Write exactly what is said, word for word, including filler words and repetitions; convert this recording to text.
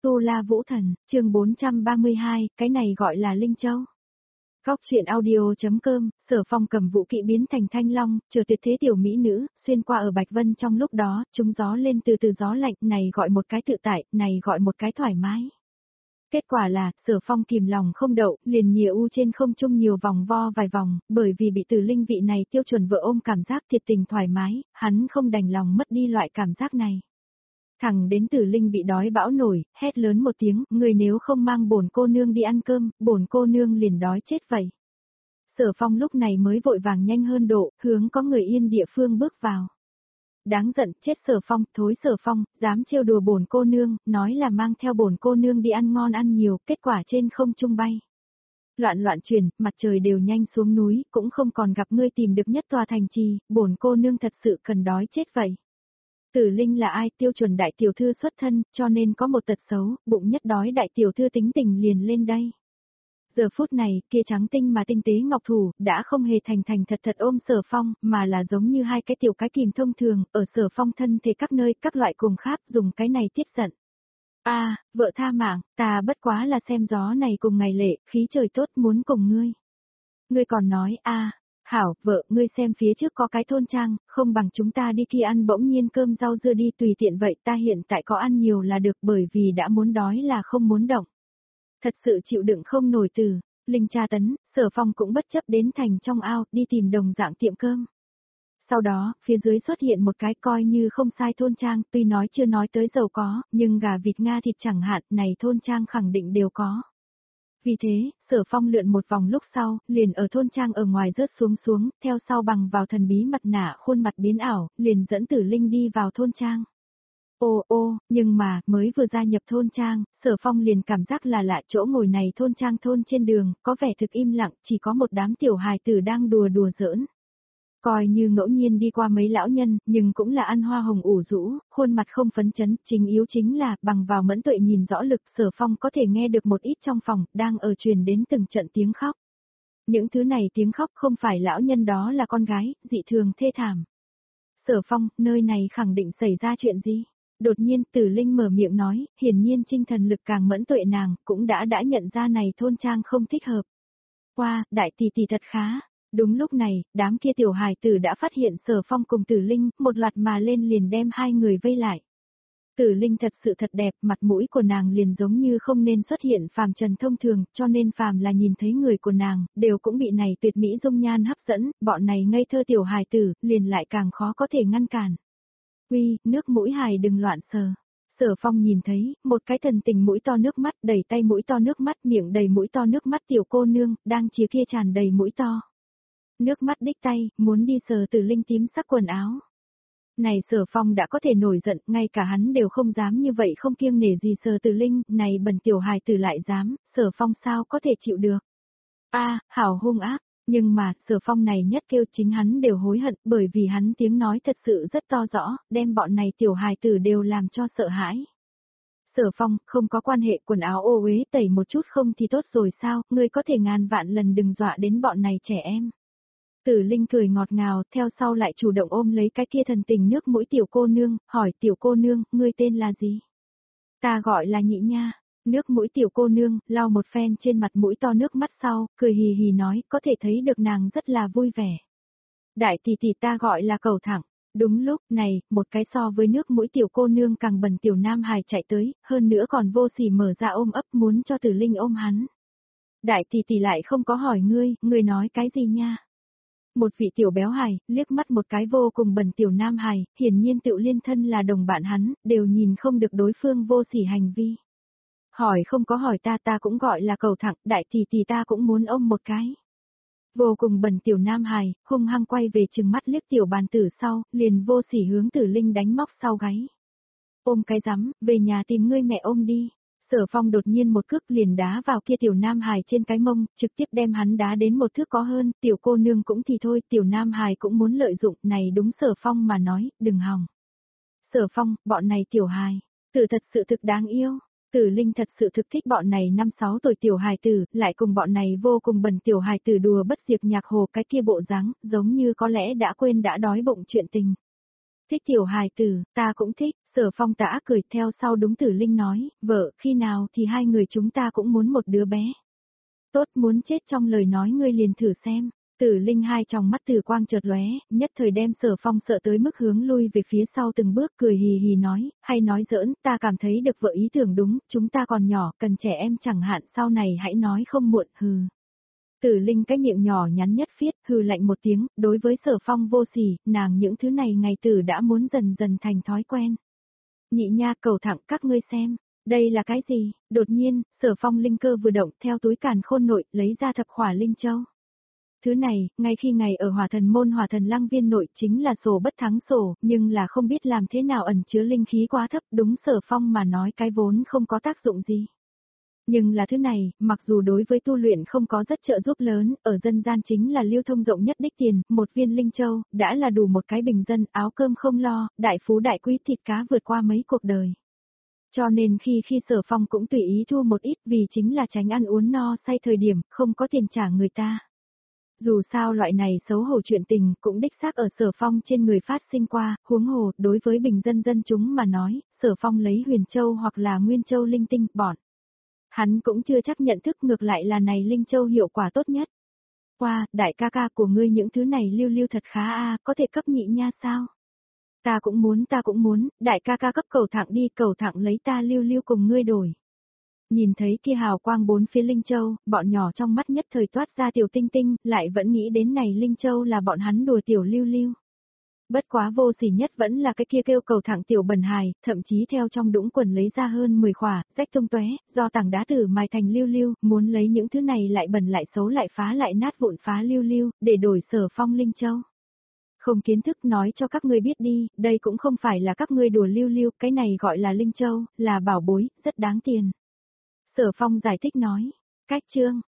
Tu La Vũ Thần, chương bốn trăm ba mươi hai, cái này gọi là Linh Châu. Góc truyện audio.com, Sở Phong cầm vũ kỵ biến thành thanh long, chờ tuyệt thế tiểu mỹ nữ, xuyên qua ở Bạch Vân trong lúc đó, chúng gió lên từ từ gió lạnh, này gọi một cái tự tại, này gọi một cái thoải mái. Kết quả là, Sở Phong kìm lòng không đậu, liền nhìa u trên không trung nhiều vòng vo vài vòng, bởi vì bị Tử Linh vị này tiêu chuẩn vợ ôm cảm giác thiệt tình thoải mái, hắn không đành lòng mất đi loại cảm giác này. Thẳng đến Tử Linh bị đói bão nổi, hét lớn một tiếng, người nếu không mang bổn cô nương đi ăn cơm, bổn cô nương liền đói chết vậy. Sở Phong lúc này mới vội vàng nhanh hơn độ, hướng có người yên địa phương bước vào. Đáng giận, chết Sở Phong, thối Sở Phong, dám trêu đùa bổn cô nương, nói là mang theo bổn cô nương đi ăn ngon ăn nhiều, kết quả trên không trung bay. Loạn loạn chuyển, mặt trời đều nhanh xuống núi, cũng không còn gặp ngươi tìm được nhất tòa thành trì, bổn cô nương thật sự cần đói chết vậy. Tử Linh là ai, tiêu chuẩn đại tiểu thư xuất thân, cho nên có một tật xấu, bụng nhất đói đại tiểu thư tính tình liền lên đây. Giờ phút này, kia trắng tinh mà tinh tế ngọc thủ, đã không hề thành thành thật thật ôm Sở Phong, mà là giống như hai cái tiểu cái kìm thông thường, ở Sở Phong thân thể các nơi, các loại cùng khác, dùng cái này tiết giận. A, à, vợ tha mạng, ta bất quá là xem gió này cùng ngày lệ, khí trời tốt muốn cùng ngươi. Ngươi còn nói, a, à, hảo, vợ, ngươi xem phía trước có cái thôn trang, không bằng chúng ta đi kia ăn bỗng nhiên cơm rau dưa đi tùy tiện vậy, ta hiện tại có ăn nhiều là được bởi vì đã muốn đói là không muốn động. Thật sự chịu đựng không nổi từ, Linh tra tấn, Sở Phong cũng bất chấp đến thành trong ao, đi tìm đồng dạng tiệm cơm. Sau đó, phía dưới xuất hiện một cái coi như không sai thôn trang, tuy nói chưa nói tới giàu có, nhưng gà vịt Nga thịt chẳng hạn, này thôn trang khẳng định đều có. Vì thế, Sở Phong lượn một vòng lúc sau, liền ở thôn trang ở ngoài rớt xuống xuống, theo sau bằng vào thần bí mặt nạ khuôn mặt biến ảo, liền dẫn Tử Linh đi vào thôn trang. Ô ô, nhưng mà, mới vừa gia nhập thôn trang, Sở Phong liền cảm giác là lạ chỗ ngồi này thôn trang thôn trên đường, có vẻ thực im lặng, chỉ có một đám tiểu hài tử đang đùa đùa giỡn. Coi như ngẫu nhiên đi qua mấy lão nhân, nhưng cũng là ăn hoa hồng ủ rũ, khuôn mặt không phấn chấn, chính yếu chính là, bằng vào mẫn tuệ nhìn rõ lực Sở Phong có thể nghe được một ít trong phòng, đang ở truyền đến từng trận tiếng khóc. Những thứ này tiếng khóc không phải lão nhân đó là con gái, dị thường thê thảm. Sở Phong, nơi này khẳng định xảy ra chuyện gì? Đột nhiên Tử Linh mở miệng nói, hiển nhiên tinh thần lực càng mẫn tuệ nàng, cũng đã đã nhận ra này thôn trang không thích hợp. Qua, đại tỷ tỷ thật khá. Đúng lúc này, đám kia tiểu hài tử đã phát hiện Sở Phong cùng Tử Linh, một loạt mà lên liền đem hai người vây lại. Tử Linh thật sự thật đẹp, mặt mũi của nàng liền giống như không nên xuất hiện phàm trần thông thường, cho nên phàm là nhìn thấy người của nàng, đều cũng bị này tuyệt mỹ dung nhan hấp dẫn, bọn này ngây thơ tiểu hài tử, liền lại càng khó có thể ngăn cản. Uy, nước mũi hài đừng loạn sờ. Sở Phong nhìn thấy, một cái thần tình mũi to nước mắt, đẩy tay mũi to nước mắt, miệng đầy mũi to nước mắt tiểu cô nương, đang chia kia tràn đầy mũi to. Nước mắt đích tay, muốn đi sờ Tử Linh tím sắc quần áo. Này Sở Phong đã có thể nổi giận, ngay cả hắn đều không dám như vậy không kiêng nể gì sờ Tử Linh, này bần tiểu hài tử lại dám, Sở Phong sao có thể chịu được. A, à, hảo hung ác, nhưng mà, Sở Phong này nhất kêu chính hắn đều hối hận, bởi vì hắn tiếng nói thật sự rất to rõ, đem bọn này tiểu hài tử đều làm cho sợ hãi. Sở Phong, không có quan hệ quần áo ô uế tẩy một chút không thì tốt rồi sao, ngươi có thể ngàn vạn lần đừng dọa đến bọn này trẻ em. Tử Linh cười ngọt ngào, theo sau lại chủ động ôm lấy cái kia thần tình nước mũi tiểu cô nương, hỏi tiểu cô nương, ngươi tên là gì? Ta gọi là Nhị Nha. Nước mũi tiểu cô nương, lau một phen trên mặt mũi to nước mắt sau, cười hì hì nói, có thể thấy được nàng rất là vui vẻ. Đại tỷ tỷ ta gọi là Cầu Thẳng. Đúng lúc này, một cái so với nước mũi tiểu cô nương càng bẩn tiểu nam hài chạy tới, hơn nữa còn vô sỉ mở ra ôm ấp muốn cho Tử Linh ôm hắn. Đại tỷ tỷ lại không có hỏi ngươi, ngươi nói cái gì nha? Một vị tiểu béo hài, liếc mắt một cái vô cùng bẩn tiểu nam hài, hiển nhiên tự liên thân là đồng bạn hắn, đều nhìn không được đối phương vô sỉ hành vi. Hỏi không có hỏi ta ta cũng gọi là Cầu Thẳng, đại tỷ tỷ ta cũng muốn ôm một cái. Vô cùng bẩn tiểu nam hài, hung hăng quay về trừng mắt liếc tiểu bàn tử sau, liền vô sỉ hướng Tử Linh đánh móc sau gáy. Ôm cái rắm, về nhà tìm ngươi mẹ ôm đi. Sở Phong đột nhiên một cước liền đá vào kia tiểu nam hài trên cái mông, trực tiếp đem hắn đá đến một thước có hơn, tiểu cô nương cũng thì thôi, tiểu nam hài cũng muốn lợi dụng, này đúng Sở Phong mà nói, đừng hòng. Sở Phong, bọn này tiểu hài, tử thật sự thực đáng yêu. Tử Linh thật sự thực thích bọn này năm sáu tuổi tiểu hài tử, lại cùng bọn này vô cùng bẩn tiểu hài tử đùa bất diệt nhạc hồ cái kia bộ dáng, giống như có lẽ đã quên đã đói bụng chuyện tình. Thích tiểu hài tử, ta cũng thích, Sở Phong tả cười theo sau đúng Tử Linh nói, vợ, khi nào thì hai người chúng ta cũng muốn một đứa bé. Tốt, muốn chết trong lời nói ngươi liền thử xem. Tử Linh hai tròng mắt tử quang chợt lóe, nhất thời đem Sở Phong sợ tới mức hướng lui về phía sau từng bước, cười hì hì nói, hay nói giỡn, ta cảm thấy được vợ ý tưởng đúng, chúng ta còn nhỏ, cần trẻ em chẳng hạn, sau này hãy nói không muộn, hừ. Tử Linh cái miệng nhỏ nhắn nhất phiết, hừ lạnh một tiếng, đối với Sở Phong vô sỉ, nàng những thứ này ngày tử đã muốn dần dần thành thói quen. Nhị nha, cầu thẳng các ngươi xem. Đây là cái gì? Đột nhiên, Sở Phong linh cơ vừa động, theo túi càn khôn nội, lấy ra thập khỏa linh châu. Thứ này, ngay khi ngày ở Hỏa Thần môn Hỏa Thần Lăng viên nội chính là sổ bất thắng sổ, nhưng là không biết làm thế nào ẩn chứa linh khí quá thấp, đúng Sở Phong mà nói cái vốn không có tác dụng gì. Nhưng là thứ này, mặc dù đối với tu luyện không có rất trợ giúp lớn, ở dân gian chính là lưu thông rộng nhất đích tiền, một viên linh châu, đã là đủ một cái bình dân, áo cơm không lo, đại phú đại quý thịt cá vượt qua mấy cuộc đời. Cho nên khi khi Sở Phong cũng tùy ý thu một ít vì chính là tránh ăn uống no say thời điểm, không có tiền trả người ta. Dù sao loại này xấu hổ chuyện tình cũng đích xác ở Sở Phong trên người phát sinh qua, huống hồ, đối với bình dân dân chúng mà nói, Sở Phong lấy Huyền Châu hoặc là Nguyên Châu linh tinh, bọn. Hắn cũng chưa chắc nhận thức ngược lại là này linh châu hiệu quả tốt nhất. Qua, đại ca ca của ngươi những thứ này lưu lưu thật khá a, có thể cấp nhị nha sao? Ta cũng muốn, ta cũng muốn, đại ca ca cấp cầu thẳng đi, cầu thẳng lấy ta lưu lưu cùng ngươi đổi. Nhìn thấy kia hào quang bốn phía linh châu, bọn nhỏ trong mắt nhất thời toát ra tiểu tinh tinh, lại vẫn nghĩ đến này linh châu là bọn hắn đùa tiểu lưu lưu. Bất quá vô sỉ nhất vẫn là cái kia kêu cầu thẳng tiểu bẩn hài, thậm chí theo trong đũng quần lấy ra hơn mười khỏa, rách tung tóe, do tảng đá tử mài thành lưu lưu, muốn lấy những thứ này lại bẩn lại xấu lại phá lại nát vụn phá lưu lưu, để đổi Sở Phong linh châu. Không kiến thức nói cho các ngươi biết đi, đây cũng không phải là các ngươi đùa lưu lưu, cái này gọi là linh châu, là bảo bối, rất đáng tiền. Sở Phong giải thích nói, cách chương,